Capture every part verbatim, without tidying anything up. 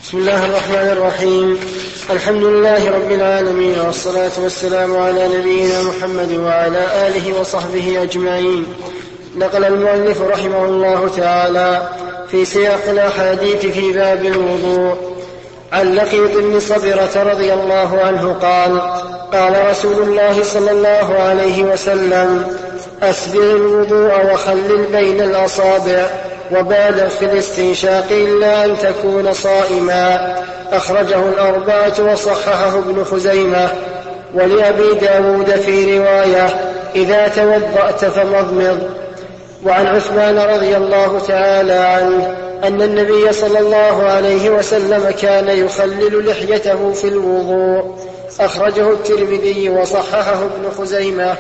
بسم الله الرحمن الرحيم. الحمد لله رب العالمين، والصلاة والسلام على نبينا محمد وعلى آله وصحبه أجمعين. نقل المؤلف رحمه الله تعالى في سياق الأحاديث في باب الوضوء عن لقيط بن صبرة رضي الله عنه قال: قال رسول الله صلى الله عليه وسلم: أسبغ الوضوء وخلل بين الأصابع وبالغ في الاستنشاق إلا أن تكون صائما. أخرجه الأربعة وصححه ابن خزيمة. ولأبي داود في رواية: إذا توضأت فمضمض. وعن عثمان رضي الله تعالى عنه أن النبي صلى الله عليه وسلم كان يخلل لحيته في الوضوء. أخرجه الترمذي وصححه ابن خزيمة.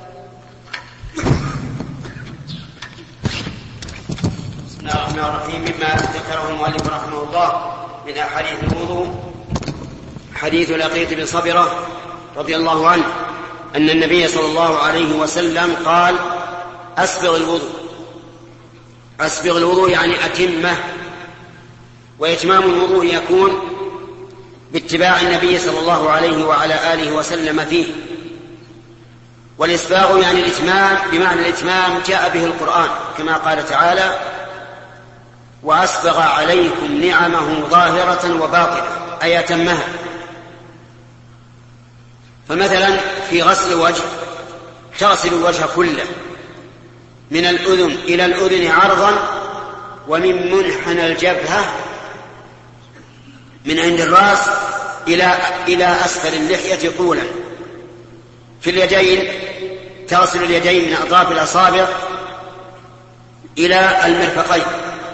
بسم الله الرحمن الرحيم. مما ذكره المؤلف رحمه الله من أحاديث الوضوء حديث لقيط بن صبرة رضي الله عنه أن النبي صلى الله عليه وسلم قال: أسبغ الوضوء. أسبغ الوضوء يعني أتمه، وإتمام الوضوء يكون باتباع النبي صلى الله عليه وعلى آله وسلم فيه. والإسباغ يعني الإتمام، بمعنى الإتمام جاء به القرآن كما قال تعالى: وأسبغ عليكم نعمه ظاهرة وباطنة، أي أتمها. فمثلا في غسل الوجه تغسل الوجه كله من الأذن إلى الأذن عرضا، ومن منحنى الجبهة من عند الرأس إلى إلى أسفل اللحية طولا. في اليدين تغسل اليدين من أطراف الأصابع إلى المرفقين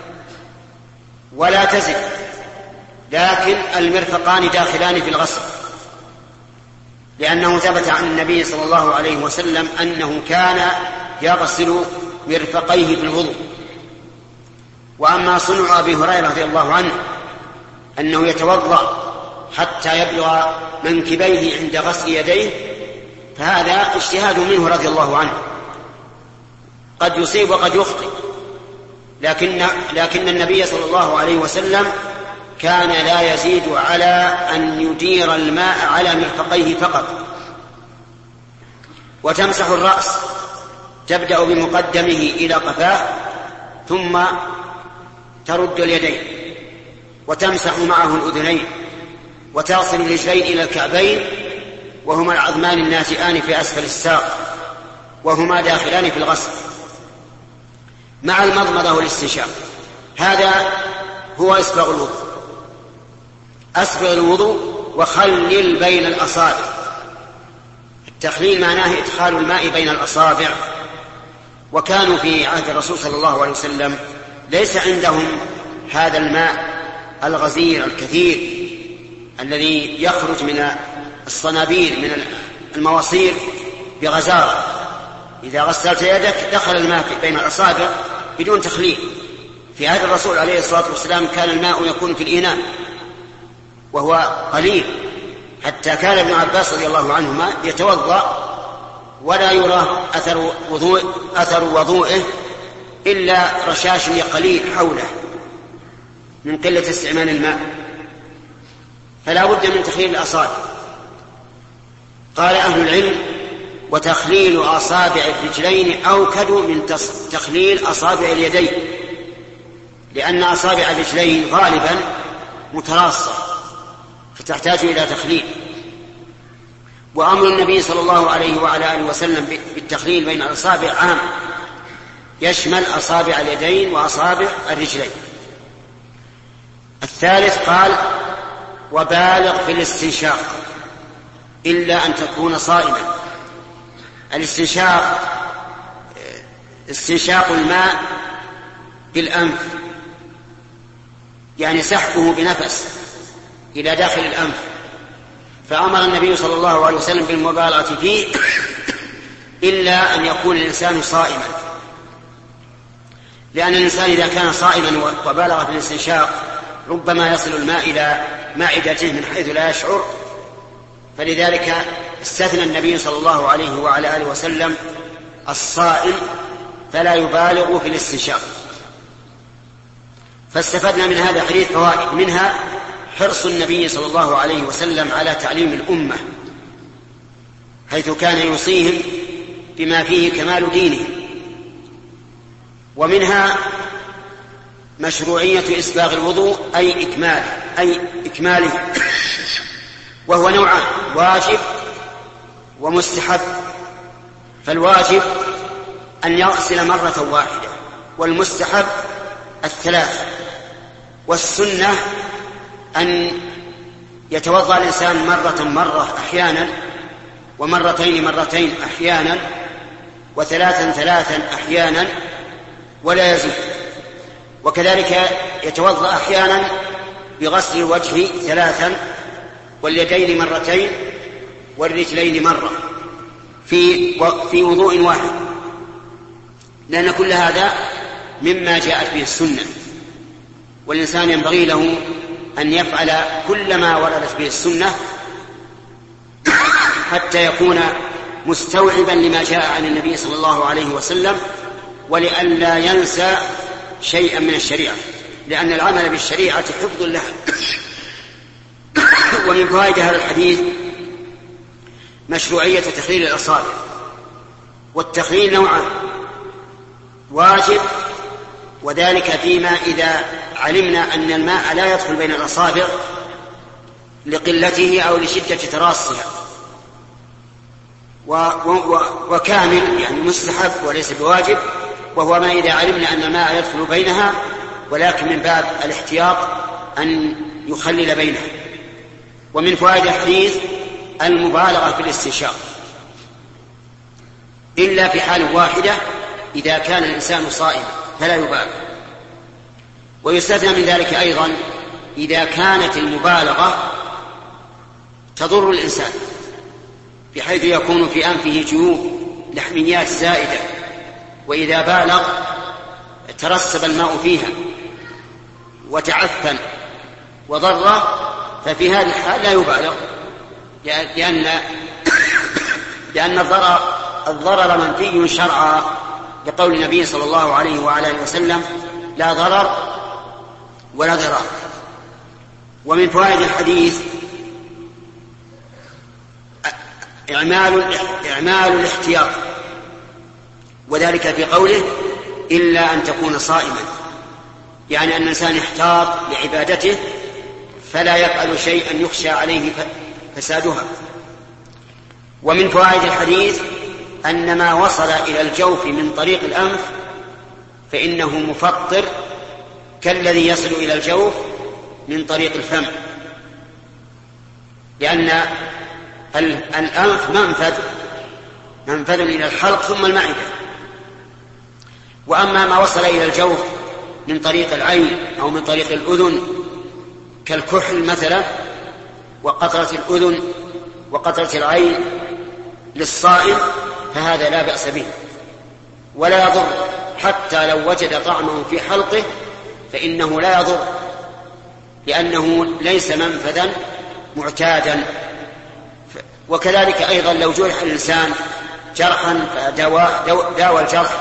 ولا تزد، لكن المرفقان داخلان في الغسل، لأنه ثبت عن النبي صلى الله عليه وسلم أنه كان يغسل مرفقيه في الوضوء. وأما صنع أبي هريرة رضي الله عنه أنه يتوضأ حتى يبلغ منكبيه عند غسل يديه، فهذا اجتهاد منه رضي الله عنه، قد يصيب وقد يخطئ، لكن, لكن النبي صلى الله عليه وسلم كان لا يزيد على أن يدير الماء على مرفقيه فقط. وتمسح الرأس، تبدأ بمقدمه إلى قفاه ثم ترد اليدين وتمسح معه الأذنين، وتصل الرجلين إلى الكعبين، وهما العظمان الناتئان في أسفل الساق، وهما داخلان في الغسل، مع المضمضة والاستنشاق. هذا هو إسباغ الوضوء. أسبغ الوضوء وخلل بين الأصابع. التخليل معناه إدخال الماء بين الأصابع، وكانوا في عهد الرسول صلى الله عليه وسلم ليس عندهم هذا الماء الغزير الكثير الذي يخرج من الصنابير من المواصير بغزارة. إذا غسلت يدك دخل الماء بين الأصابع بدون تخليل. في عهد الرسول عليه الصلاة والسلام كان الماء يكون في الإناء وهو قليل، حتى كان ابن عباس رضي الله عنهما يتوضأ ولا يرى أثر وضوء أثر وضوئه إلا رشاش قليل حوله من قلة استعمال الماء، فلا بد من تخليل الأصابع. قال أهل العلم: وتخليل أصابع الرجلين أوكد من تخليل أصابع اليدين، لأن أصابع الرجلين غالبا متراصة فتحتاج إلى تخليل. وأمر النبي صلى الله عليه وعلى آله وسلم بالتخليل بين الأصابع عام، يشمل أصابع اليدين وأصابع الرجلين. الثالث قال: وبالغ في الاستنشاق إلا أن تكون صائما. الاستنشاق استنشاق الماء بالأنف، يعني سحبه بنفس إلى داخل الأنف، فأمر النبي صلى الله عليه وسلم بالمبالغة فيه إلا أن يكون الإنسان صائما، لأن الإنسان إذا كان صائما وبالغ في الاستنشاق ربما يصل الماء إلى معدته من حيث لا يشعر، فلذلك استثنى النبي صلى الله عليه وعلى آله وسلم الصائم فلا يبالغ في الاستنشاق. فاستفدنا من هذا الحديث فوائد، منها حرص النبي صلى الله عليه وسلم على تعليم الأمة، حيث كان يوصيهم بما فيه كمال دينه. ومنها مشروعية إسباغ الوضوء أي إكمال أي إكماله، وهو نوعان: واجب ومستحب. فالواجب أن يغسل مرة واحدة، والمستحب الثلاث، والسنة أن يتوضأ الإنسان مرة مرة أحيانا، ومرتين مرتين أحيانا، وثلاثا ثلاثا أحيانا، ولا يزيد. وكذلك يتوضأ أحيانا بغسل الوجه ثلاثا، واليدين مرتين، والرجلين مرة، في في وضوء واحد، لأن كل هذا مما جاءت به السنة. والإنسان ينبغي له أن يفعل كل ما وردت به السنة حتى يكون مستوعبا لما جاء عن النبي صلى الله عليه وسلم، ولئلا ينسى شيئا من الشريعة، لأن العمل بالشريعة حفظ لها. ومن فوائد هذا الحديث مشروعية تخليل الأصابع. والتخليل نوعان: واجب، وذلك فيما إذا علمنا أن الماء لا يدخل بين الأصابع لقلته أو لشدة تراصها، و و وكامل يعني مستحب وليس بواجب، وهو ما إذا علمنا أن الماء يدخل بينها، ولكن من باب الاحتياط أن يخلل بينها. ومن فوائد الحديث المبالغة في الاستنشاق، إلا في حال واحدة إذا كان الإنسان صائما فلا يبالغ. ويستثنى من ذلك أيضا إذا كانت المبالغة تضر الإنسان، بحيث يكون في أنفه جيوب لحميات زائدة، وإذا بالغ ترسب الماء فيها وتعفن وضره، ففي هذه الحال لا يبالغ، لأن لأن الضرر الضرر منفي شرعا، لقول النبي صلى الله عليه وعلى آله وسلم: لا ضرر ولا ضرار. ومن فوائد الحديث إعمال إعمال الاحتياط، وذلك في قوله: إلا أن تكون صائما، يعني أن الإنسان يحتاط لعبادته فلا يفعل شيئا يخشى عليه فسادها. ومن فوائد الحديث أن ما وصل إلى الجوف من طريق الأنف فإنه مفطر كالذي يصل إلى الجوف من طريق الفم، لأن الأنف منفذ منفذ إلى الحلق ثم المعدة. وأما ما وصل إلى الجوف من طريق العين أو من طريق الأذن كالكحل مثلا، وقطرة الأذن وقطرة العين للصائم، فهذا لا بأس به ولا يضر، حتى لو وجد طعمه في حلقه فإنه لا يضر، لأنه ليس منفذا معتادا. وكذلك أيضا لو جرح الإنسان جرحا فداوى الجرح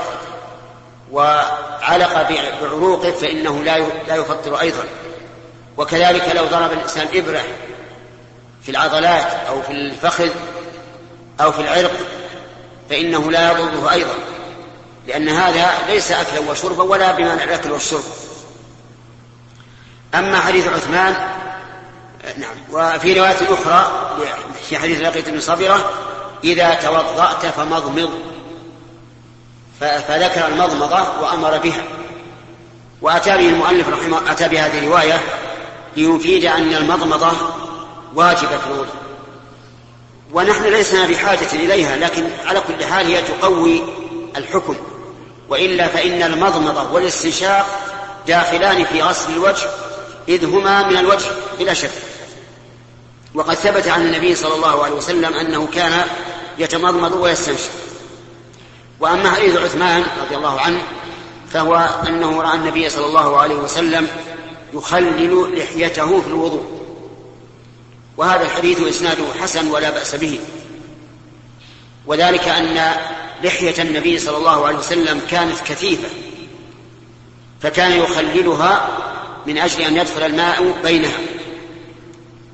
وعلق بعروقه فإنه لا يفطر أيضا. وكذلك لو ضرب الإنسان إبرة في العضلات أو في الفخذ أو في العرق فإنه لا يضره أيضا، لأن هذا ليس أكلا وشربا ولا بمانع الأكل والشرب. أما حديث عثمان، نعم، وفي رواية أخرى في حديث لقيط بن صبرة: إذا توضأت فمضمض، فذكر المضمضة وأمر بها. وأتى به المؤلف رحمه أتى بهذه الرواية ليفيد أن المضمضة واجبة في الوضوء، ونحن لسنا بحاجة إليها، لكن على كل حال هي تقوي الحكم، وإلا فإن المضمضة والاستنشاق داخلان في غسل الوجه، إذ هما من الوجه بلا شك. وقد ثبت عن النبي صلى الله عليه وسلم أنه كان يتمضمض ويستنشق. وأما حديث عثمان رضي الله عنه فهو أنه رأى النبي صلى الله عليه وسلم يخلل لحيته في الوضوء، وهذا الحديث إسناده حسن ولا بأس به. وذلك أن لحية النبي صلى الله عليه وسلم كانت كثيفة، فكان يخللها من أجل أن يدخل الماء بينها،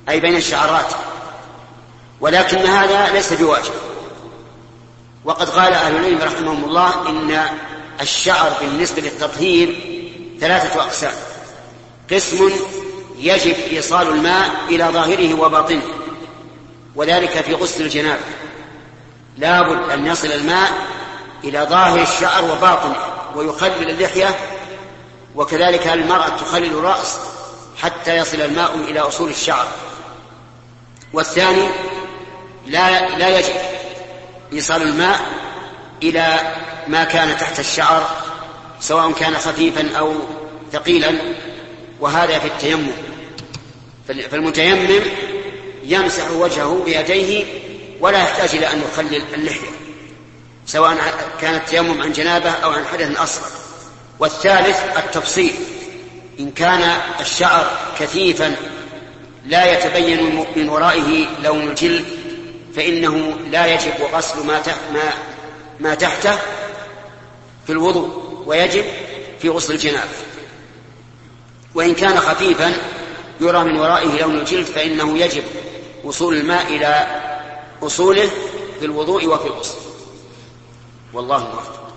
أي بين الشعرات، ولكن هذا ليس بواجب. وقد قال أهل العلم رحمهم الله إن الشعر بالنسبة للتطهير ثلاثة أقسام: قسم يجب إيصال الماء إلى ظاهره وباطنه، وذلك في غسل الجنابة، لا بد أن يصل الماء إلى ظاهر الشعر وباطنه ويخلل اللحية، وكذلك المرأة تخلل الرأس حتى يصل الماء إلى أصول الشعر. والثاني لا, لا يجب إيصال الماء إلى ما كان تحت الشعر سواء كان خفيفا أو ثقيلا، وهذا في التيمم. فالمتيمم يمسح وجهه بيديه ولا يحتاج إلى أن يخلل اللحية سواء كان التيمم عن جنابه أو عن حدث أصغر. والثالث التفصيل: إن كان الشعر كثيفا لا يتبين من ورائه لون الجلد فإنه لا يجب غسل ما ما ما تحته في الوضوء، ويجب في غسل الجنابة. وإن كان خفيفا يرى من ورائه لون الجلد فإنه يجب وصول الماء إلى أصوله في الوضوء وفي الغسل. والله موفق.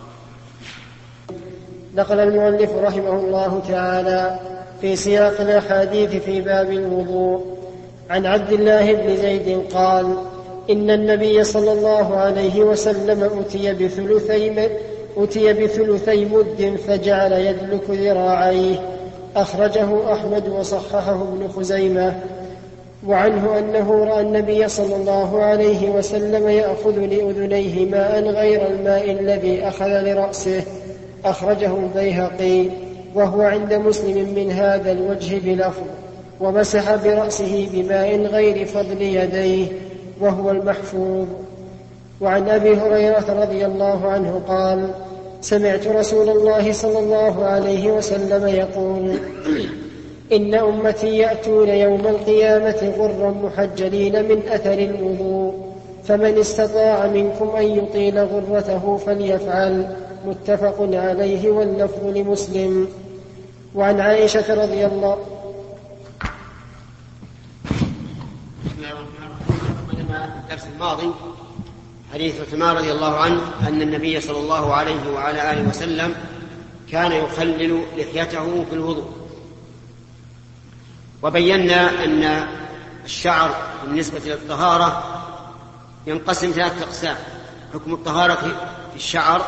نقل المؤلف رحمه الله تعالى في سياق الأحاديث في باب الوضوء عن عبد الله بن زيد قال: إن النبي صلى الله عليه وسلم أتي بثلثي, أتي بثلثي مد فجعل يدلك ذراعيه. أخرجه أحمد وصححه ابن خزيمة. وعنه أنه رأى النبي صلى الله عليه وسلم يأخذ لأذنيه ماء غير الماء الذي أخذ لرأسه. أخرجه البيهقي، وهو عند مسلم من هذا الوجه بلفظ: ومسح برأسه بماء غير فضل يديه، وهو المحفوظ. وعن أبي هريرة رضي الله عنه قال: سمعت رسول الله صلى الله عليه وسلم يقول: إن أمتي يأتون يوم القيامة غرا محجلين من أثر الوضوء، فمن استطاع منكم أن يطيل غرته فليفعل. متفق عليه، واللفظ لمسلم. وعن عائشة رضي الله الدرس الماضي حديث عثمان رضي الله عنه أن النبي صلى الله عليه وعلى آله وسلم كان يخلل لحيته في الوضوء، وبينا أن الشعر بالنسبة للطهارة ينقسم ثلاثة أقسام. حكم الطهارة في الشعر: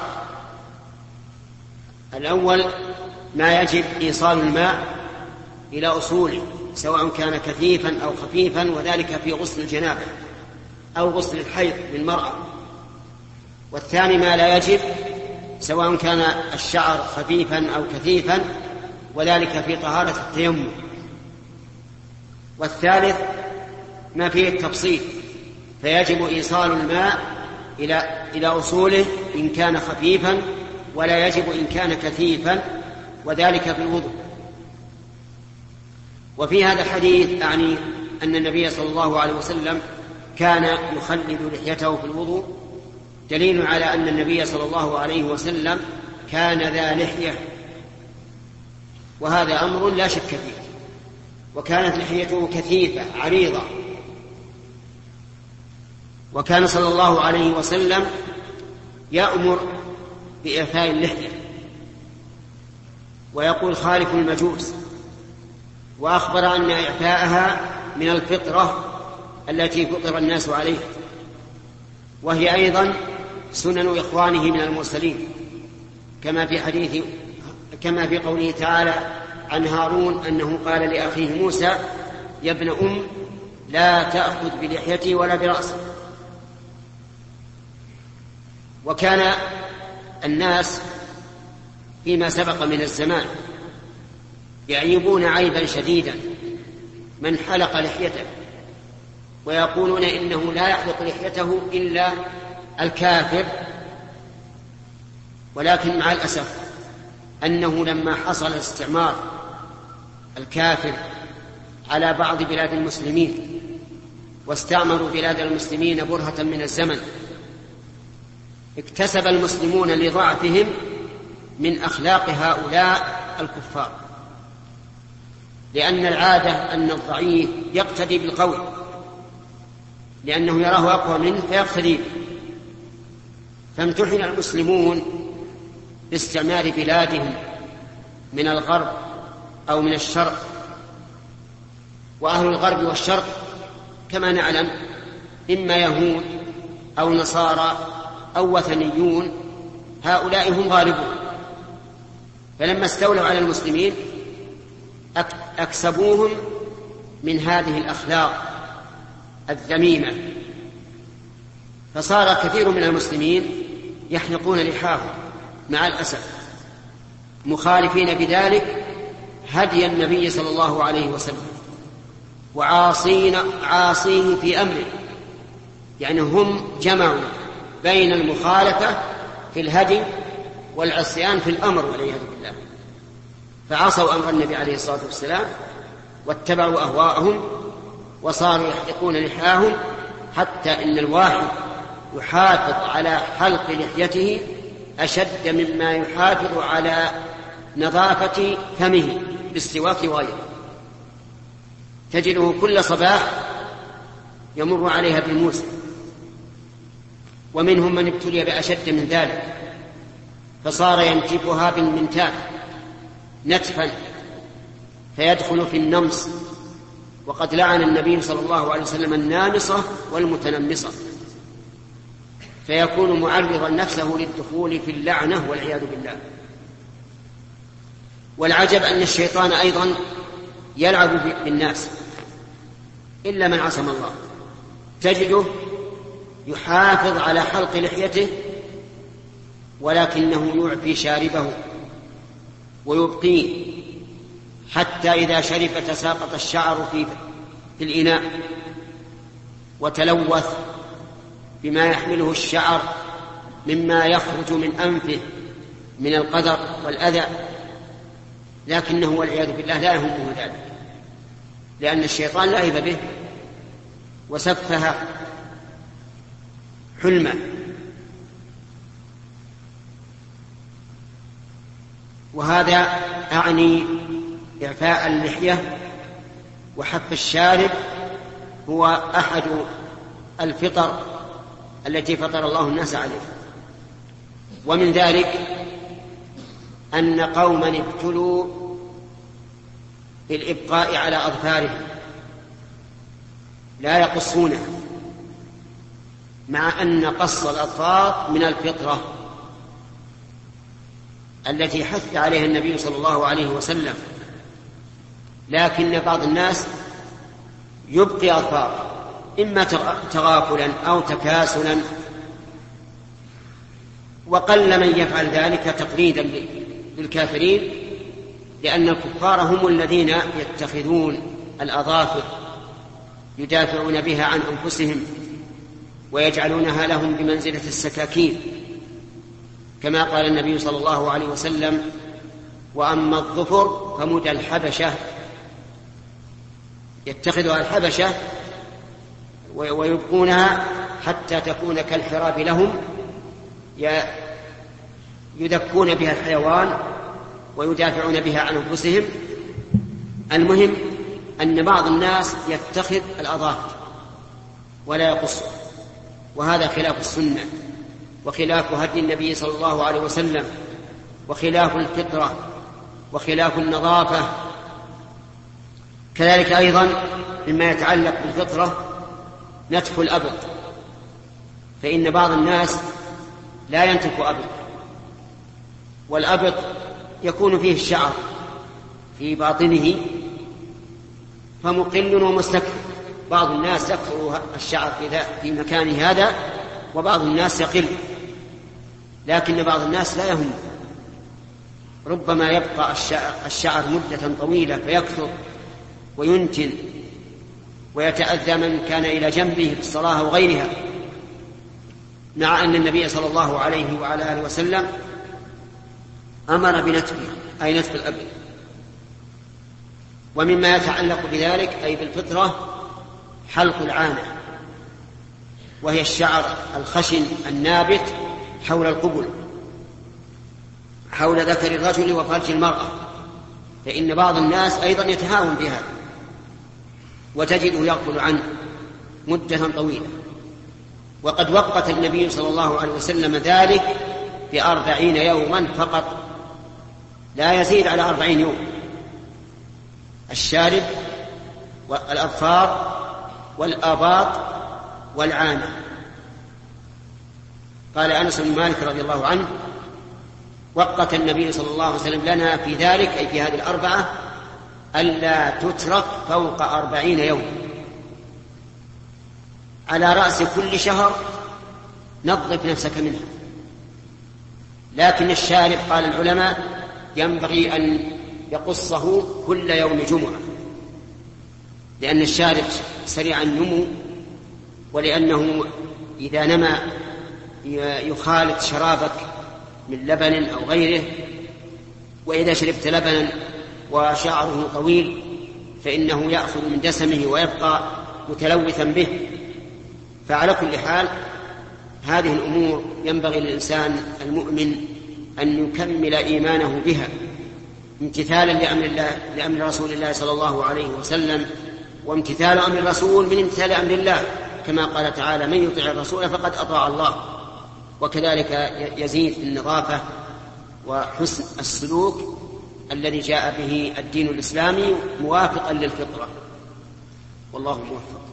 الأول ما يجب إيصال الماء إلى أصوله سواء كان كثيفا أو خفيفا، وذلك في غسل الجنابة أو غسل الحيض للمرأة. والثاني ما لا يجب سواء كان الشعر خفيفا أو كثيفا، وذلك في طهارة التيمم. والثالث ما فيه التفصيل، فيجب إيصال الماء إلى إلى أصوله إن كان خفيفا، ولا يجب إن كان كثيفا، وذلك في الوضوء. وفي هذا الحديث أعني أن النبي صلى الله عليه وسلم كان يخلل لحيته في الوضوء، دليل على أن النبي صلى الله عليه وسلم كان ذا لحية، وهذا أمر لا شك فيه. وكانت لحيته كثيفة عريضة، وكان صلى الله عليه وسلم يأمر بإعفاء اللحية ويقول: خالف المجوس. وأخبر أن إعفاءها من الفطرة التي فطر الناس عليها، وهي أيضا سنن إخوانه من المرسلين، كما في حديث كما في قوله تعالى عن هارون أنه قال لأخيه موسى: يا ابن أم لا تأخذ بلحيتي ولا برأسي. وكان الناس فيما سبق من الزمان يعيبون عيبا شديدا من حلق لحيته، ويقولون إنه لا يحلق لحيته إلا الكافر. ولكن مع الأسف أنه لما حصل استعمار الكافر على بعض بلاد المسلمين واستعمروا بلاد المسلمين برهة من الزمن، اكتسب المسلمون لضعفهم من أخلاق هؤلاء الكفار، لأن العادة أن الضعيف يقتدي بالقوي، لأنه يراه أقوى منه فيقتدي. فامتحن المسلمون باستعمار بلادهم من الغرب أو من الشرق، وأهل الغرب والشرق كما نعلم إما يهود أو نصارى أو وثنيون، هؤلاء هم غالبون. فلما استولوا على المسلمين أكسبوهم من هذه الأخلاق الذميمة، فصار كثير من المسلمين يحلقون لحاهم مع الأسف، مخالفين بذلك هدي النبي صلى الله عليه وسلم، وعاصين عاصين في أمره. يعني هم جمعوا بين المخالفة في الهدي والعصيان في الأمر والعياذ بالله، فعصوا أمر النبي عليه الصلاة والسلام واتبعوا أهواءهم وصاروا يحلقون لحاهم، حتى إن الواحد يحافظ على حلق لحيته أشد مما يحافظ على نظافة فمه بالسواك وغيره. تجده كل صباح يمر عليها بالموسم، ومنهم من ابتلي بأشد من ذلك فصار ينتفها بالمنتاف نتفا فيدخل في النمص، وقد لعن النبي صلى الله عليه وسلم النامصة والمتنمصة، فيكون معرضا نفسه للدخول في اللعنة والعياذ بالله. والعجب أن الشيطان أيضا يلعب بالناس إلا من عصم الله، تجده يحافظ على حلق لحيته ولكنه يعفي شاربه ويبقيه، حتى إذا شرب تساقط الشعر في في الإناء وتلوث بما يحمله الشعر مما يخرج من أنفه من القدر والأذى، لكنه والعياذ بالله لا يهمه ذلك، لأن الشيطان لعب به وسفه حلمه. وهذا أعني إعفاء اللحية وحف الشارب هو أحد الفطر التي فطر الله الناس عليه. ومن ذلك أن قوما ابتلوا بالإبقاء على أظفارهم لا يقصونها، مع أن قص الأظفار من الفطرة التي حث عليها النبي صلى الله عليه وسلم، لكن بعض الناس يبقي أظفاره إما تغافلا أو تكاسلا، وقل من يفعل ذلك تقليدا للكافرين، لأن الكفار هم الذين يتخذون الأظافر يدافعون بها عن أنفسهم ويجعلونها لهم بمنزلة السكاكين، كما قال النبي صلى الله عليه وسلم: وأما الظفر فمدى الحبشة، يتخذها الحبشة ويبقونها حتى تكون كالحراب لهم، يذكون بها الحيوان ويدافعون بها عن أنفسهم. المهم أن بعض الناس يتخذ الأظافر ولا يقص، وهذا خلاف السنة وخلاف هدي النبي صلى الله عليه وسلم وخلاف الفطرة وخلاف النظافة. كذلك أيضا مما يتعلق بالفطرة نتف الأبط، فإن بعض الناس لا ينتف أبط، والأبط يكون فيه الشعر في باطنه فمقل ومستكثر. بعض الناس يكثر الشعر في مكان هذا وبعض الناس يقل، لكن بعض الناس لا يهم، ربما يبقى الشعر مدة طويلة فيكثر وينتن ويتأذى من كان إلى جنبه في الصلاة وغيرها، مع أن النبي صلى الله عليه وعلى آله وسلم أمر بنتفه، أي نتف الأبط. ومما يتعلق بذلك أي بالفطرة حلق العانة، وهي الشعر الخشن النابت حول القبل، حول ذكر الرجل وفرج المرأة، فإن بعض الناس أيضا يتهاون بهذا وتجده يغفل عنه مدة طويلة. وقد وقت النبي صلى الله عليه وسلم ذلك بأربعين يوما فقط، لا يزيد على أربعين يوم، الشارب والأظفار والآباط والعانة. قال أنس بن مالك رضي الله عنه: وقت النبي صلى الله عليه وسلم لنا في ذلك، أي في هذه الأربعة، ألا تترك فوق أربعين يوم. على رأس كل شهر نظف نفسك منها. لكن الشارب قال العلماء ينبغي أن يقصه كل يوم جمعة، لأن الشارب سريع النمو، ولأنه إذا نمى يخالط شرابك من لبن أو غيره، وإذا شربت لبنا وشعره طويل فإنه يأخذ من دسمه ويبقى متلوثا به. فعلى كل حال هذه الأمور ينبغي للإنسان المؤمن أن يكمل إيمانه بها امتثالا لأمر الله لأمر رسول الله صلى الله عليه وسلم، وامتثال أمر الرسول من امتثال أمر الله، كما قال تعالى: من يطع الرسول فقد أطاع الله. وكذلك يزيد في النظافة وحسن السلوك الذي جاء به الدين الإسلامي موافقا للفطرة، والله موفق.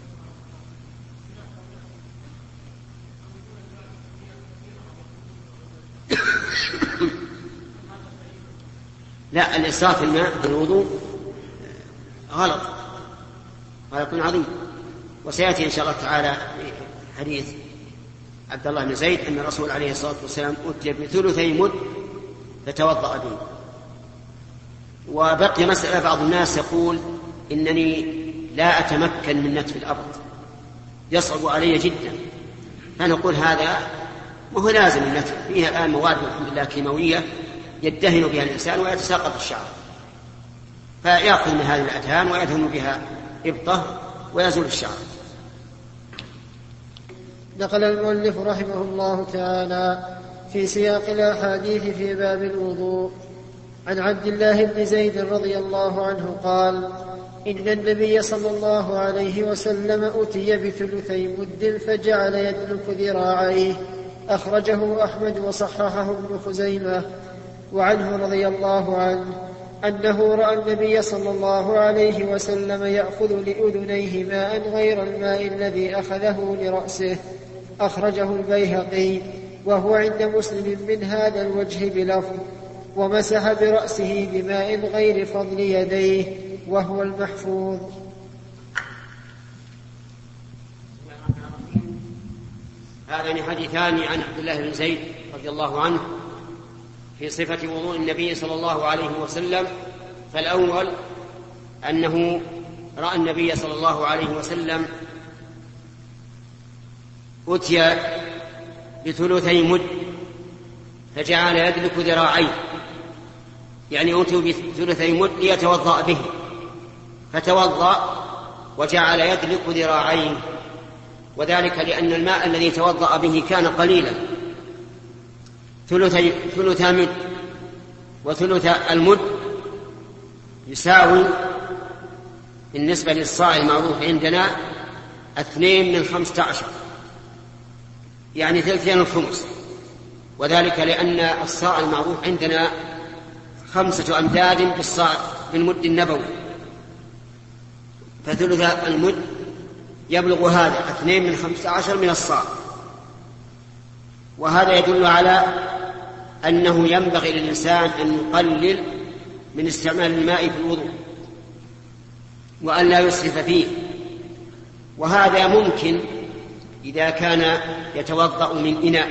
لا، الإسراف في الماء في الوضوء غلط، غلط عظيم. وسيأتي إن شاء الله تعالى حديث عبد الله بن زيد أن الرسول عليه الصلاة والسلام أتي بثلثي مد فتوضأ به. وبقي مسألة، بعض الناس يقول إنني لا أتمكن من نتف الأرض، يصعب علي جدا. فنقول هذا وهو لازم النتف، فيها الآن مواد الحمد لله كيماوية يدهن بها الإنسان ويتساقط الشعر، فيأخذ من هذه الأدهان ويدهن بها إبطه ويزول الشعر. نقل المؤلف رحمه الله تعالى في سياق الأحاديث في باب الوضوء عن عبد الله بن زيد رضي الله عنه قال: إن النبي صلى الله عليه وسلم أتي بثلثي مد فجعل يدلك ذراعيه. أخرجه أحمد وصححه ابن خزيمة. وعنه رضي الله عنه أنه رأى النبي صلى الله عليه وسلم يأخذ لأذنيه ماء غير الماء الذي أخذه لرأسه. أخرجه البيهقي وهو عند مسلم من هذا الوجه بلفظ: ومسح برأسه بماء غير فضل يديه، وهو المحفوظ. هذان حديثان عن عبد الله بن زيد رضي الله عنه في صفة وضوء النبي صلى الله عليه وسلم. فالأول أنه رأى النبي صلى الله عليه وسلم أتي بثلثي مد فجعل يدلك ذراعيه، يعني أتي بثلثي مد ليتوضأ به، فتوضأ وجعل يدلك ذراعيه، وذلك لأن الماء الذي توضأ به كان قليلا. ثلثي ثلث مد وثلث المد يساوي بالنسبة للصاع المعروف عندنا اثنين من خمسة عشر، يعني ثلثين الخمس، وذلك لأن الصاع المعروف عندنا خمسة أمداد بالصاع بالمد النبوي، فثلث المد يبلغ هذا اثنين من خمسة عشر من الصاع. وهذا يدل على أنه ينبغي للإنسان أن يقلل من استعمال الماء في الوضوء وأن لا يسرف فيه. وهذا ممكن إذا كان يتوضأ من إناء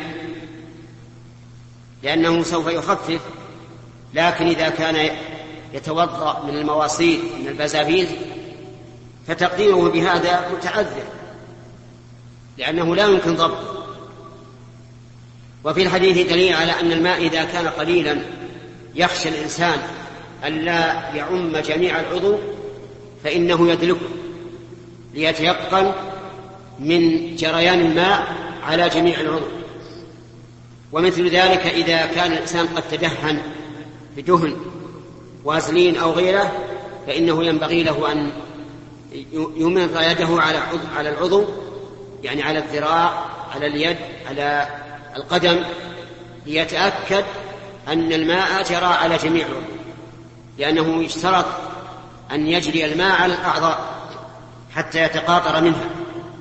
لأنه سوف يخفف، لكن إذا كان يتوضأ من المواصيل من البزابيل فتقديره بهذا متعذر لأنه لا يمكن ضبطه. وفي الحديث دليل على أن الماء إذا كان قليلا يخشى الإنسان أن لا يعم جميع العضو فإنه يدلكه ليتيقن من جريان الماء على جميع العضو. ومثل ذلك إذا كان الإنسان قد تدهن بدهن وازلين أو غيره فإنه ينبغي له أن يمر يده على العضو، يعني على الذراع، على اليد، على القدم، ليتأكد أن الماء جرى على جميع العضو، لأنه يشترط أن يجري الماء على الأعضاء حتى يتقاطر منها.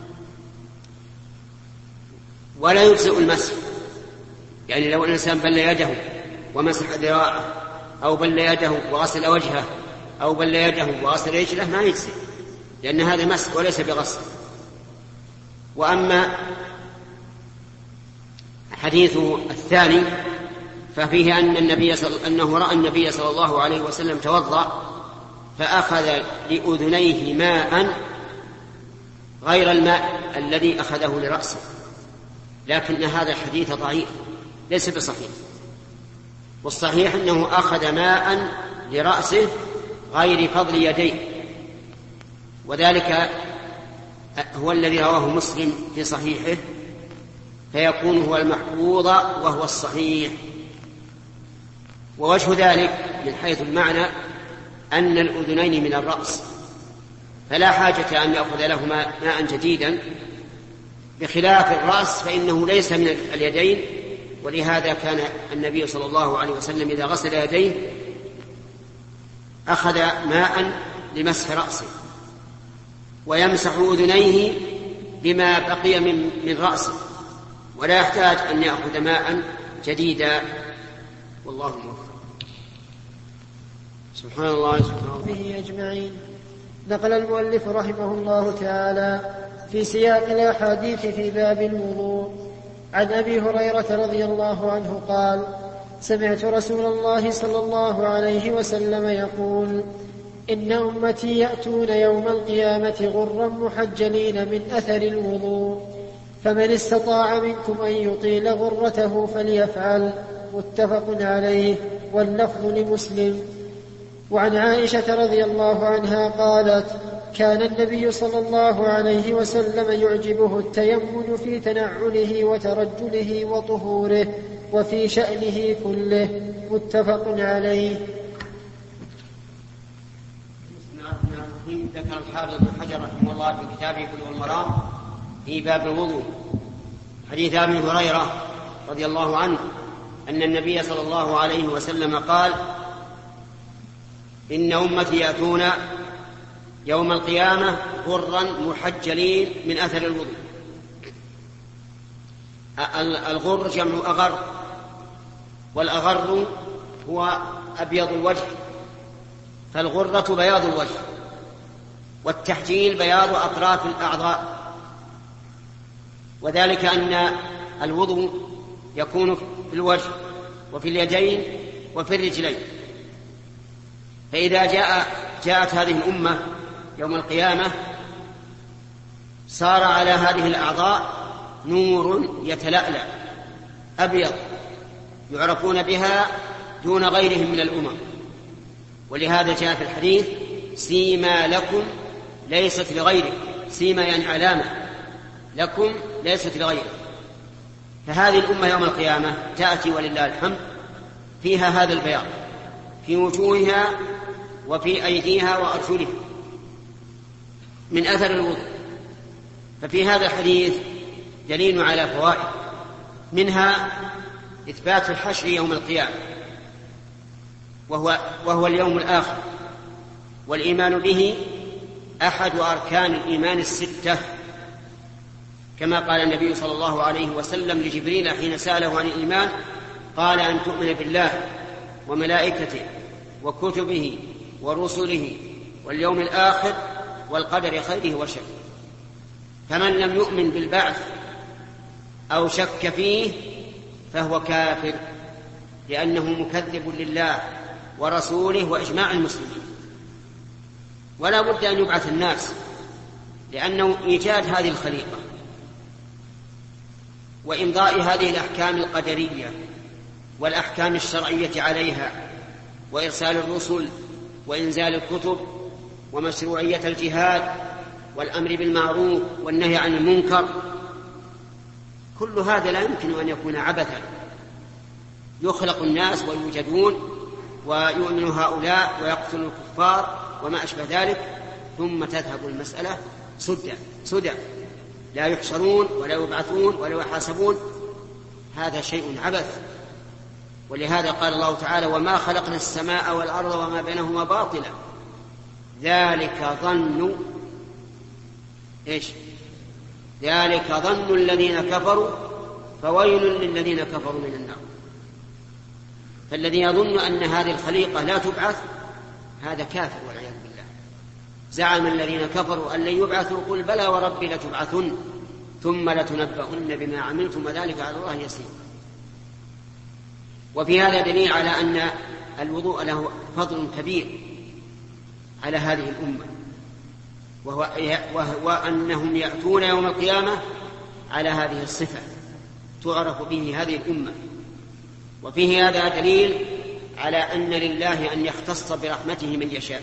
ولا يجزئ المسح، يعني لو الإنسان بل يده ومسح ذراعه، أو بل يده وغسل وجهه، أو بل يده وغسل رجله، ما يجزئ، لأن هذا مسح وليس بغسل. وأما حديث الثاني ففيه أن النبي صل... أنه رأى النبي صلى الله عليه وسلم توضأ فأخذ لأذنيه ماء غير الماء الذي أخذه لرأسه، لكن هذا الحديث ضعيف ليس بصحيح، والصحيح أنه أخذ ماء لرأسه غير فضل يديه، وذلك هو الذي رواه مسلم في صحيحه، فيكون هو المحفوظ وهو الصحيح. ووجه ذلك من حيث المعنى أن الأذنين من الرأس، فلا حاجة أن يأخذ لهما ماء جديدا، بخلاف الرأس فإنه ليس من اليدين، ولهذا كان النبي صلى الله عليه وسلم إذا غسل يديه أخذ ماء لمسح رأسه، ويمسح أذنيه بما بقي من, من رأسه، ولا يحتاج أن يأخذ ماء جديدا. والله موفق. سبحان الله سبحانه به أجمعين. نقل المؤلف رحمه الله تعالى في سياق الأحاديث في باب الوضوء عن أبي هريرة رضي الله عنه قال: سمعت رسول الله صلى الله عليه وسلم يقول: إن أمتي يأتون يوم القيامة غرا محجلين من أثر الوضوء، فمن استطاع منكم أن يطيل غرته فليفعل. متفق عليه، واللفظ لمسلم. وعن عائشة رضي الله عنها قالت: كان النبي صلى الله عليه وسلم يعجبه التيمم في تنعله وترجله وطهوره وفي شأنه كله. متفق عليه. ذكر الحافظ ابن حجر رحمه الله في كتابه بلوغ المرام في باب الوضوء حديث أبي هريرة رضي الله عنه أن النبي صلى الله عليه وسلم قال: إن أمتي يأتون يوم القيامة غرا محجلين من أثر الوضوء. الغر جمع أغر، والأغر هو أبيض الوجه، فالغرة بياض الوجه، والتحجيل بياض أطراف الأعضاء، وذلك أن الوضوء يكون في الوجه وفي اليدين وفي الرجلين، فإذا جاء جاءت هذه الأمة يوم القيامة صار على هذه الأعضاء نور يتلألأ أبيض يعرفون بها دون غيرهم من الأمم، ولهذا جاء في الحديث: سيما لكم ليست لغيركم. سيما يعني علامة، لكم ليست لغيركم. فهذه الأمة يوم القيامة تأتي ولله الحمد فيها هذا البياض في وجوهها وفي أيديها وأرجلها من أثر الوضوء. ففي هذا الحديث دليل على فوائد، منها إثبات الحشر يوم القيامة، وهو, وهو اليوم الآخر، والإيمان به أحد أركان الإيمان الستة، كما قال النبي صلى الله عليه وسلم لجبريل حين سأله عن الإيمان، قال: أن تؤمن بالله وملائكته وكتبه ورسله واليوم الآخر والقدر خيره وشره. فمن لم يؤمن بالبعث أو شك فيه فهو كافر، لأنه مكذب لله ورسوله وإجماع المسلمين. ولا بد أن يبعث الناس، لأنه إيجاد هذه الخليقة وإمضاء هذه الأحكام القدرية والأحكام الشرعية عليها، وإرسال الرسل وإنزال الكتب ومشروعية الجهاد والأمر بالمعروف والنهي عن المنكر، كل هذا لا يمكن أن يكون عبثا. يخلق الناس ويوجدون ويؤمن هؤلاء ويقتل الكفار وما أشبه ذلك، ثم تذهب المسألة سدى سدى لا يحشرون ولا يبعثون ولا يحاسبون. هذا شيء عبث. ولهذا قال الله تعالى: وما خلقنا السماء والأرض وما بينهما باطلا ذلك ظن إيش ذلك ظن الذين كفروا فويل للذين كفروا من النار. فالذي يظن أن هذه الخليقة لا تبعث هذا كافر والعياذ بالله. زعم الذين كفروا أن لن يبعثوا، قل بلى وربي لتبعثن ثم لتنبؤن بما عملتم وذلك على الله يسير. وفي هذا دليل على أن الوضوء له فضل كبير على هذه الأمة، وهو, وهو أنهم يأتون يوم القيامة على هذه الصفة تعرف به هذه الأمة. وفيه هذا دليل على أن لله أن يختص برحمته من يشاء.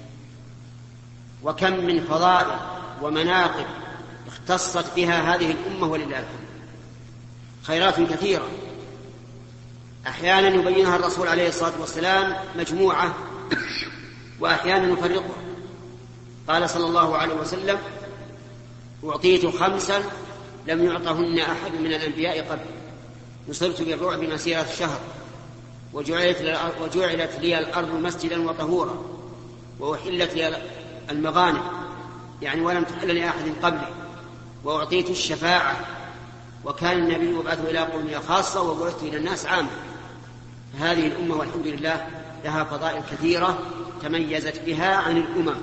وكم من فضائل ومناقب اختصت بها هذه الأمة ولله الحمد، خيرات كثيرة أحيانا يبينها الرسول عليه الصلاة والسلام مجموعة وأحيانا يفرقها. قال صلى الله عليه وسلم: أعطيت خمسا لم يعطهن أحد من الأنبياء قبل، نصرت بالرعب مسيرة شهر، وجعلت, وجعلت لي الأرض مسجدا وطهورا، وأحلت لي المغانم يعني ولم تحل لأحد قبلي، وأعطيت الشفاعة، وكان النبي يبعث إلى قومه خاصة وبعثت إلى الناس عامة. فهذه الأمة والحمد لله لها فضائل كثيرة تميزت بها عن الأمم.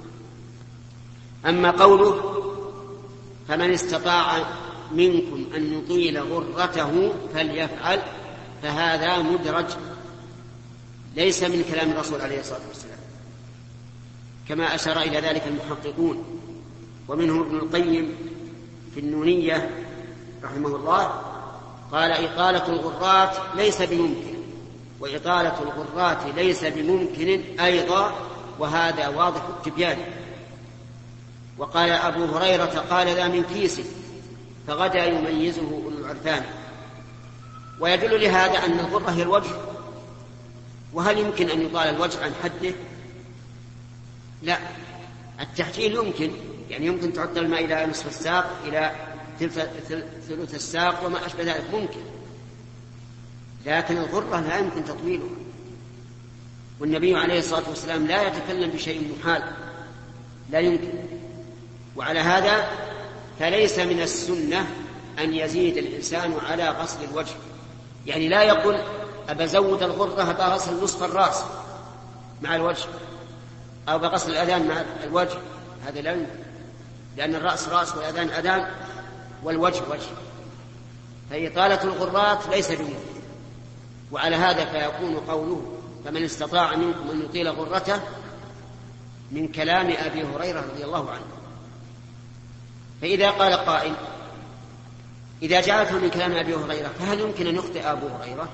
أما قوله: فمن استطاع منكم أن يطيل غرته فليفعل، فهذا مدرج ليس من كلام الرسول عليه الصلاة والسلام، كما أشار إلى ذلك المحققون، ومنهم ابن القيم في النونية رحمه الله قال: إطالة الغرات ليس بممكن، وإطالة الغرات ليس بممكن أيضا، وهذا واضح التبيان. وقال أبو هريرة: قال ذا من كيس فغدا يميزه أولو العرفان. ويدل لهذا أن الغرة هي الوجه. وهل يمكن أن يطال الوجه عن حده؟ لا، التحجيل يمكن، يعني يمكن تعطل الماء إلى نصف الساق، إلى ثلث الساق وما أشبه ذلك ممكن، لكن الغرة لا يمكن تطويلها. والنبي عليه الصلاة والسلام لا يتكلم بشيء محال، لا يمكن. وعلى هذا فليس من السنة أن يزيد الإنسان على غسل الوجه، يعني لا يقول أبزود الغرة بغسل نصف الرأس مع الوجه، أو بغسل الأذان مع الوجه، هذا لا يمكن، لأن الرأس رأس والأذان أذان والوجه وجه. فإطالة الغرات ليس بممكن. وعلى هذا فيكون قوله: فمن استطاع منكم أن يطيل غرته من كلام أبي هريرة رضي الله عنه. فإذا قال قائل: إذا جعلته من كلام أبي هريرة فهل يمكن أن يخطئ أبو هريرة؟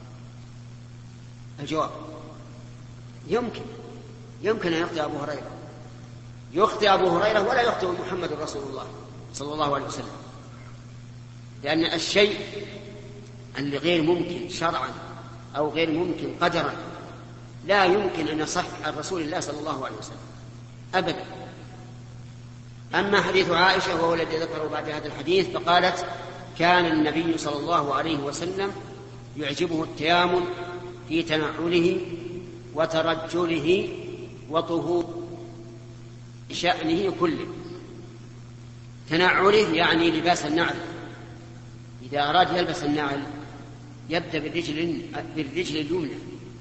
الجواب: يمكن يمكن أن يخطئ أبو هريرة، يخطئ أبو هريرة ولا يخطئ محمد رسول الله صلى الله عليه وسلم، لأن الشيء اللي غير ممكن شرعا أو غير ممكن قدرا لا يمكن أن يصح عن رسول الله صلى الله عليه وسلم أبدا. أما حديث عائشة وهو الذي ذكره بعد هذا الحديث، فقالت: كان النبي صلى الله عليه وسلم يعجبه التيامن في تنعله وترجله وطهور شأنه كله. تنعله يعني لباس النعل، إذا أراد يلبس النعل يبدأ بالرجل, بالرجل اليمنى،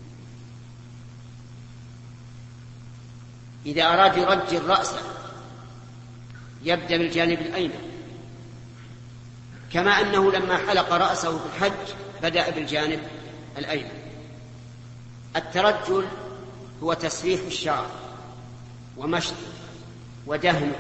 إذا أراد يرجل رأسه يبدأ بالجانب الأيمن، كما أنه لما حلق رأسه في الحج بدأ بالجانب الأيمن. الترجل هو تسريح الشعر ومشط ودهنه.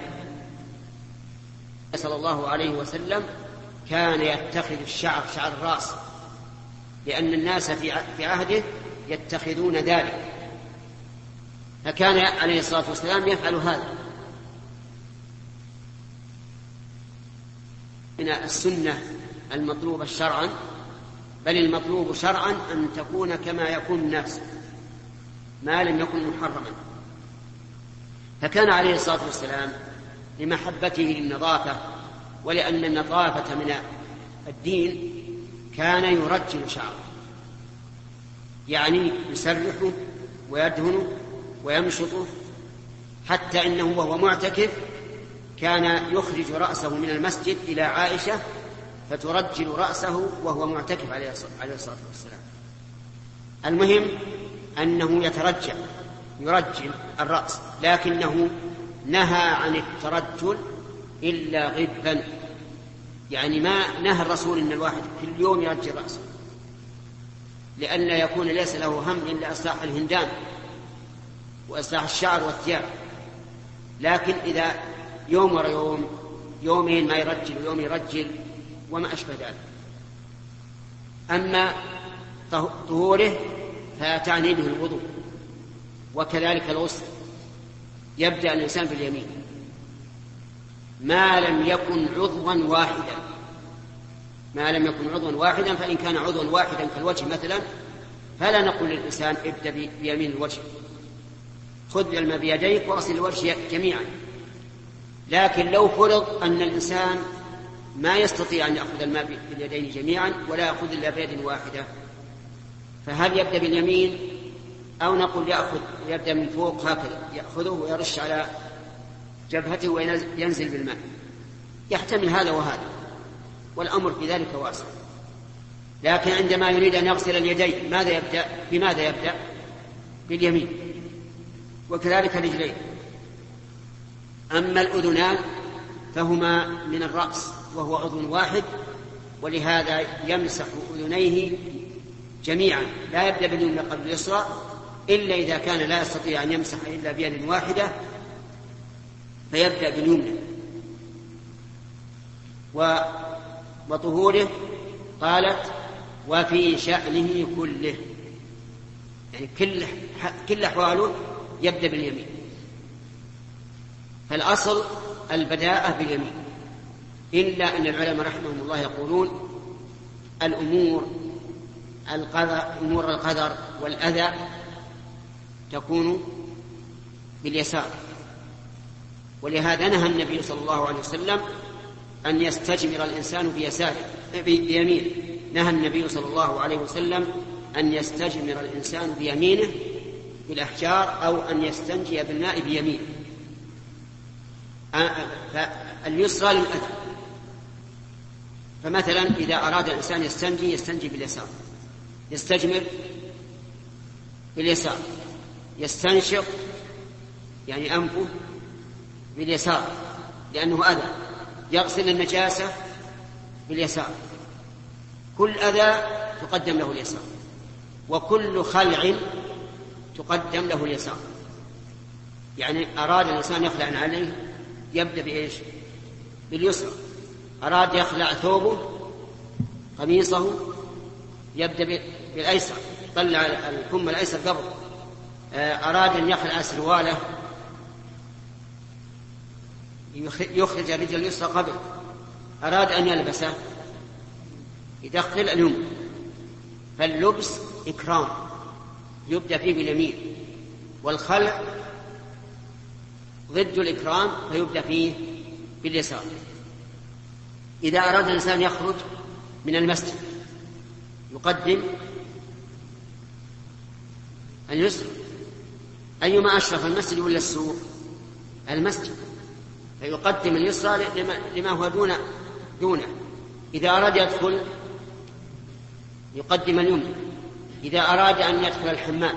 صلى الله عليه وسلم كان يتخذ الشعر شعر الرأس، لأن الناس في عهده يتخذون ذلك، فكان عليه الصلاة والسلام يفعل هذا. من السنة المطلوبة شرعا، بل المطلوب شرعا أن تكون كما يكون الناس، ما لم يكن محرما. فكان عليه الصلاة والسلام لمحبته للنظافة ولأن النظافة من الدين كان يرجل شعره، يعني يسرحه ويدهنه ويمشطه، حتى إنه وهو معتكف كان يخرج رأسه من المسجد إلى عائشة فترجل رأسه وهو معتكف عليه الصلاة والسلام. المهم أنه يترجل يرجل الرأس، لكنه نهى عن الترجل إلا غبا، يعني ما نهى الرسول أن الواحد في اليوم يرجل رأسه، لأن يكون ليس له هم إلا إصلاح الهندام وإصلاح الشعر والثياب. لكن إذا يوم ورا يوم يومين ما يرجل ويوم يرجل وما أشبه ذلك. أما طهوره فتعني به الوضوء، وكذلك الغسل. يبدأ الإنسان باليمين ما لم يكن عضوا واحدا ما لم يكن عضوا واحدا فإن كان عضوا واحدا كالوجه مثلا فلا نقول للإنسان ابدأ بيمين الوجه، خذ الماء بيديك وأصل الوجه جميعا. لكن لو فرض أن الإنسان ما يستطيع أن يأخذ الماء باليدين جميعا ولا يأخذ إلا بيد واحدة، فهل يبدأ باليمين أو نقول يأخذ يبدأ من فوق هكذا يأخذه ويرش على جبهته وينزل بالماء؟ يحتمل هذا وهذا، والأمر في ذلك واسع. لكن عندما يريد أن يغسل اليدين ماذا يبدأ؟ بماذا يبدأ؟ باليمين. وكذلك الرجلين. أما الأذنان فهما من الرأس وهو عضو واحد، ولهذا يمسح أذنيه جميعا، لا يبدأ باليمنى قبل اليسرى إلا إذا كان لا يستطيع أن يمسح إلا بيد واحدة فيبدأ باليمنى. وطهوره قالت وفي شأنه كله، يعني كل كل أحواله يبدأ باليمين. فالأصل البداءة باليمين، إلا أن العلماء رحمهم الله يقولون الأمور القدر أمور القدر والأذى تكون باليسار، ولهذا نهى النبي صلى الله عليه وسلم أن يستجمر الإنسان بيساره بيمينه. نهى النبي صلى الله عليه وسلم أن يستجمر الإنسان بيمينه بالأحجار أو أن يستنجي بالماء بيمينه. فاليسرى للأذى. فمثلا إذا أراد الإنسان يستنجي يستنجي باليسار، يستجمر باليسار، يستنشق يعني أنفه باليسار لأنه أذى، يغسل النجاسة باليسار. كل أذى تقدم له اليسار، وكل خلع تقدم له اليسار. يعني أراد الإنسان يخلع عليه يبدأ بإيش؟ باليسرى. أراد يخلع ثوبه قميصه يبدأ بالأيسر، طلع الكم الأيسر قبل. أراد أن يخلع سرواله يخرج الرجل اليسرى قبل. أراد أن يلبسه يدخل اليمنى. فاللبس إكرام يبدأ فيه باليمين، والخلع ضد الإكرام فيبدأ فيه باليسار. إذا أراد الإنسان يخرج من المسجد يقدم اليسر. أيما أشرف المسجد ولا السوق؟ المسجد، فيقدم اليسرى لما هو دون دونه. إذا أراد يدخل يقدم اليمنى. إذا أراد أن يدخل الحمام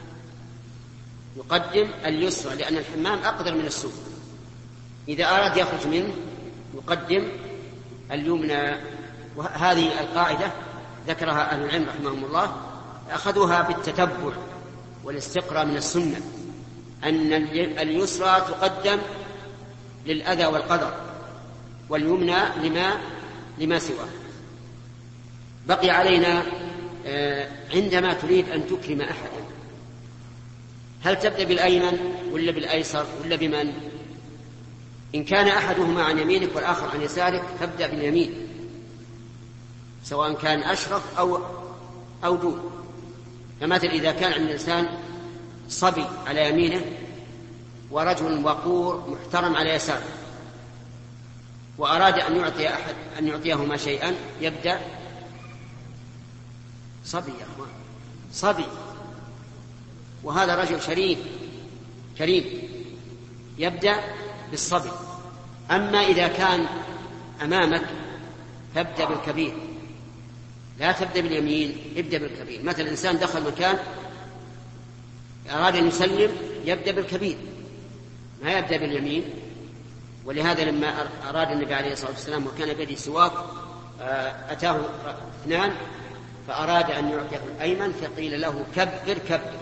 يقدم اليسرى لأن الحمام أقدر من السوق. إذا أراد يخرج منه يقدم اليمنى. وهذه القاعدة ذكرها أهل العلم رحمهم الله، أخذوها بالتتبع والاستقراء من السنة، أن اليسرى تقدم للأذى والقدر، واليمنى لما لما سواه. بقي علينا عندما تريد أن تكرم أحدا هل تبدأ بالأيمن ولا بالأيسر ولا بمن؟ إن كان أحدهما عن يمينك والآخر عن يسارك فابدأ باليمين، سواء كان أشرف أو أو دون. فمثل إذا كان عند الإنسان صبي على يمينه ورجل وقور محترم على يساره، وأراد أن يعطي أحد أن يعطيهما شيئا، يبدأ صبي يا أخوان، صبي، وهذا رجل شريف كريم، يبدأ بالصبي. أما إذا كان أمامك فابدأ بالكبير، لا تبدأ باليمين، ابدأ بالكبير. مثل إنسان دخل مكان أراد أن يسلم، يبدأ بالكبير، ما يبدأ باليمين. ولهذا لما أراد النبي عليه الصلاة والسلام وكان بيده سواك، أتاه اثنان فأراد أن يعطيه الأيمن فقيل له كبر كبر.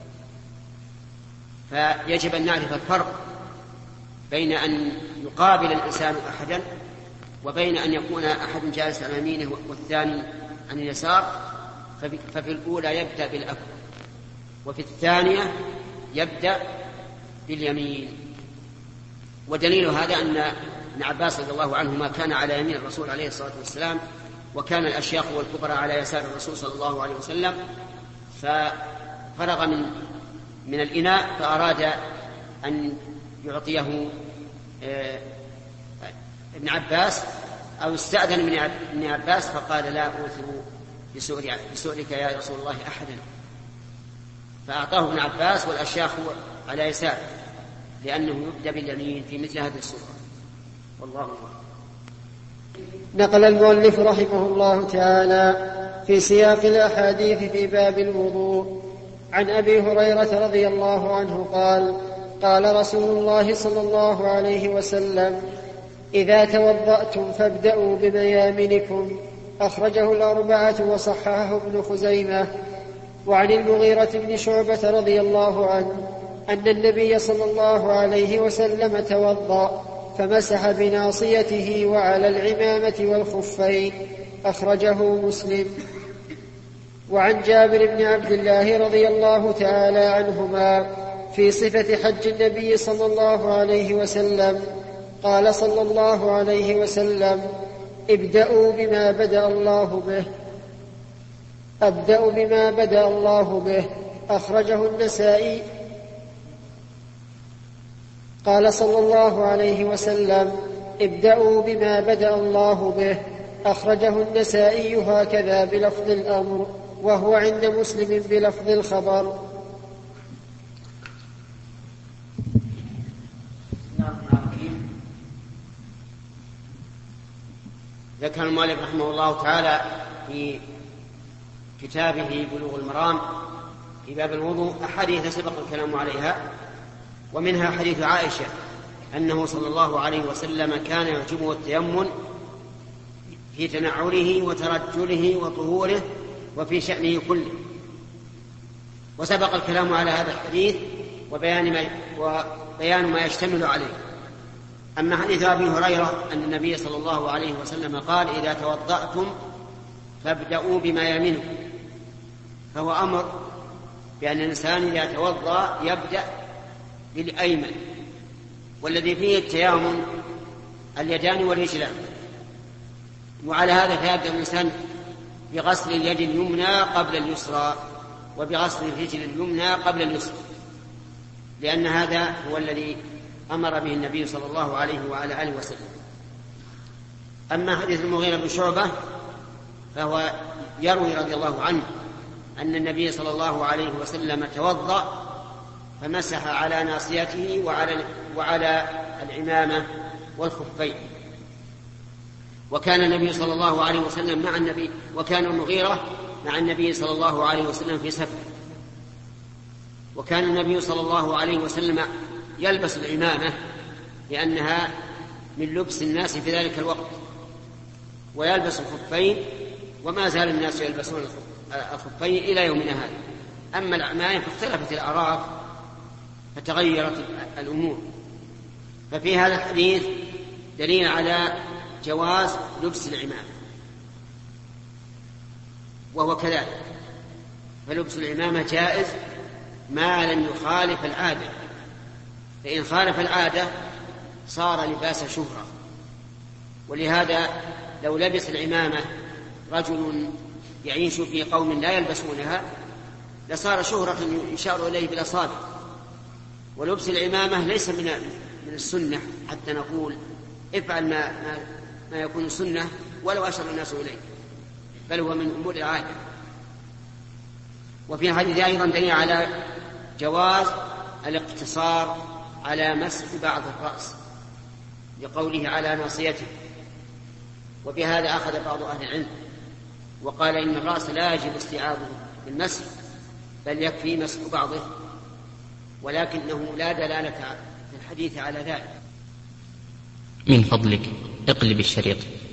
فيجب أن نعرف الفرق بين أن يقابل الإنسان أحدا وبين أن يكون أحد جالس على يمينه والثاني عن اليسار. ففي الأولى يبدأ بالأكبر، وفي الثانية يبدأ باليمين. ودليل هذا أن ابن عباس رضي الله عنهما كان على يمين الرسول عليه الصلاة والسلام، وكان الأشياخ والكبراء على يسار الرسول صلى الله عليه وسلم، ففرغ من من الإناء فأراد أن يعطيه ابن عباس أو استأذن من ابن عباس، فقال لا أوثر بسؤلك يا رسول الله أحدا، فأعطاه ابن عباس والأشياخ على يسار، لأنه يبدأ باليمين في مثل هذه الصورة. والله أعلم. نقل المؤلف رحمه الله تعالى في سياق الأحاديث في باب الوضوء عن أبي هريرة رضي الله عنه قال: قال رسول الله صلى الله عليه وسلم: إذا توضأتم فابدأوا بميامنكم. أخرجه الأربعة وصححه ابن خزيمة. وعن المغيرة بن شعبة رضي الله عنه أن النبي صلى الله عليه وسلم توضأ فمسح بناصيته وعلى العمامة والخفين. أخرجه مسلم. وعن جابر بن عبد الله رضي الله تعالى عنهما في صفة حج النبي صلى الله عليه وسلم قال صلى الله عليه وسلم: ابدأوا بما بدأ الله به أبدأ بما بدأ الله به. أخرجه النسائي. قال صلى الله عليه وسلم: ابدأوا بما بدأ الله به. أخرجه النسائي هكذا بلفظ الأمر، وهو عند مسلم بلفظ الخبر. ذكر المؤلف رحمه الله تعالى في كتابه بلوغ المرام في باب الوضوء أحاديث سبق الكلام عليها، ومنها حديث عائشة أنه صلى الله عليه وسلم كان يعجبه التيمم في تنعله وترجله وطهوره وفي شأنه كله. وسبق الكلام على هذا الحديث وبيان ما, وبيان ما يشتمل عليه. أما حديث أبي هريرة أن النبي صلى الله عليه وسلم قال: إذا توضأتم فابدأوا بما يمينكم، فهو أمر بأن الإنسان إذا توضأ يبدأ بالأيمن، والذي فيه التيامن اليدان والرجلان. وعلى هذا فيبدأ الإنسان بغسل اليد اليمنى قبل اليسرى، وبغسل الرجل اليمنى قبل اليسرى، لأن هذا هو الذي أمر به النبي صلى الله عليه وعلى آله وسلم. أما حديث المغيرة بن شعبة فهو يروي رضي الله عنه أن النبي صلى الله عليه وسلم توضأ فمسح على ناصيته وعلى, وعلى العمامة والخفين. وكان النبي صلى الله عليه وسلم مع النبي وكان المغيرة مع النبي صلى الله عليه وسلم في سفر، وكان النبي صلى الله عليه وسلم يلبس العمامة لأنها من لبس الناس في ذلك الوقت، ويلبس الخفين، وما زال الناس يلبسون الخفين إلى يومنا هذا. أما العمائم فاختلفت الأعراف فتغيرت الأمور. ففي هذا الحديث دليل على جواز لبس العمامة، وهو كذلك، فلبس العمامة جائز ما لم يخالف العادة، فإن خالف العادة صار لباس شهرة. ولهذا لو لبس العمامة رجل يعيش في قوم لا يلبسونها لصار شهرة يشار إليه بالأصابع. ولبس العمامة ليس من من السنة حتى نقول افعل ما, ما, ما يكون سنة ولو أشر الناس إليه، بل هو من أمور العادة. وفي الحديث أيضا دليل على جواز الاقتصار على مسح بعض الرأس لقوله على ناصيته. وبهذا أخذ بعض أهل العلم وقال إن الرأس لا يجب استيعابه بالمسح، بل يكفي مسح بعضه، ولكنه لا دلالة في الحديث على ذلك. من فضلك اقلب الشريط.